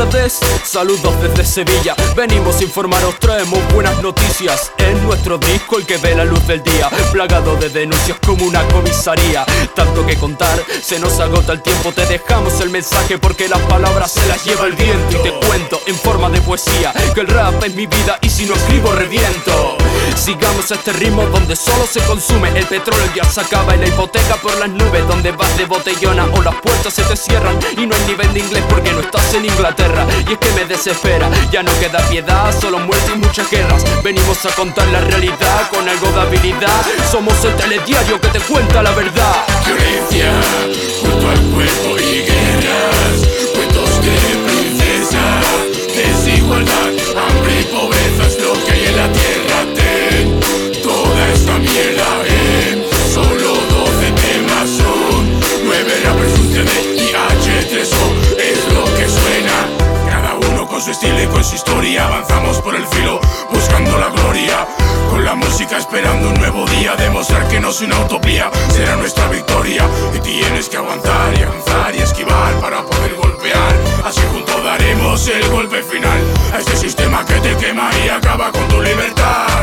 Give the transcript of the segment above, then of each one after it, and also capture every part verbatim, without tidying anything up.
tardes, saludos desde Sevilla. Venimos a informaros, traemos buenas noticias. En nuestro disco el que ve la luz del día, plagado de denuncias como una comisaría. Tanto que contar, se nos agota el tiempo. Te dejamos el mensaje porque las palabras se las lleva el viento. Y te cuento en forma de poesía que el rap es mi vida y si no escribo reviento. Sigamos este ritmo donde solo se consume el petróleo, ya se acaba y la hipoteca por las nubes. Donde vas de botellona o las puertas se te cierran y no hay nivel de inglés porque no estás en Inglaterra. Y es que me desespera, ya no queda piedad, solo muerte y muchas guerras. Venimos a contar la realidad con algo de habilidad. Somos el telediario que te cuenta la verdad. Violencia junto al cuerpo y guerras, cuentos de princesa, desigualdad, hambre y pobreza es lo que hay en la tierra. Ten toda esta mierda en solo doce temas son nueve rappers, un C D y H tres O es lo que suena. Cada uno con su estilo y con su historia, avanzamos por el filo buscando la gloria. Con la música esperando un nuevo día, demostrar que no es una utopía, será nuestra victoria. Y tienes que aguantar y avanzar y esquivar para poder golpear. Así juntos daremos el golpe final a este sistema que te quema y acaba con tu libertad.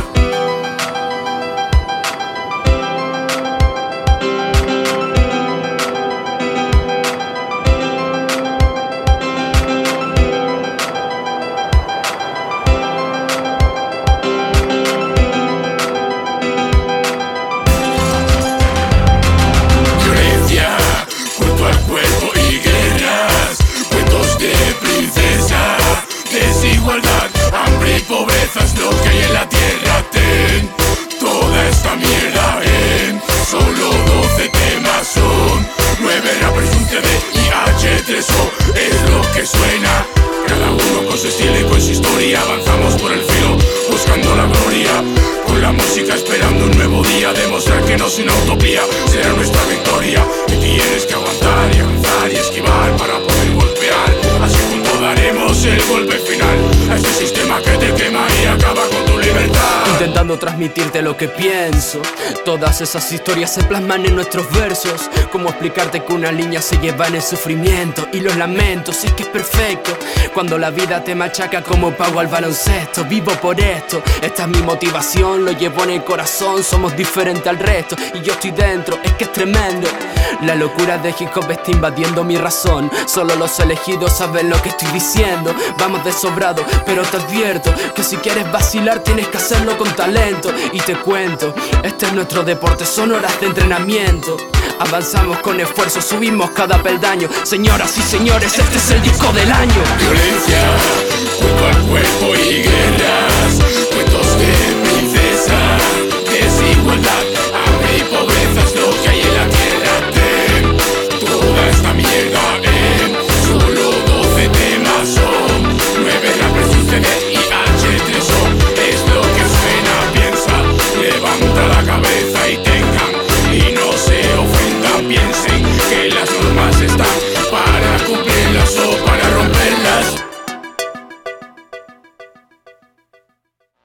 Desigualdad, hambre y pobreza es lo que hay en la tierra. Ten toda esta mierda en solo doce temas son nueve rappers, un C D y H tres O es lo que suena. Cada uno con su estilo y con su historia, avanzamos por el filo buscando la gloria. Con la música esperando un nuevo día, demostrar que no es una utopía, será nuestra victoria. Y tienes que aguantar y avanzar y esquivar para poder golpear. Así juntos daremos el golpe final a este sistema que te quema y acaba con tu libertad. Intentando transmitirte lo que pienso, todas esas historias se plasman en nuestros versos. Cómo explicarte que una línea se lleva en el sufrimiento y los lamentos, si es que es perfecto. Cuando la vida te machaca como pago al baloncesto, vivo por esto, esta es mi motivación, lo llevo en el corazón. Somos diferentes al resto y yo estoy dentro, es que es tremendo. La locura de hip hop está invadiendo mi razón, solo los elegidos saben lo que estoy diciendo. Vamos de sobrado, pero te advierto que si quieres vacilar tienes que hacerlo con talento. Y te cuento, este es nuestro deporte, son horas de entrenamiento. Avanzamos con esfuerzo, subimos cada peldaño. Señoras y señores, este es el disco del año. Violencia junto al cuerpo y guerras, cuentos de princesa,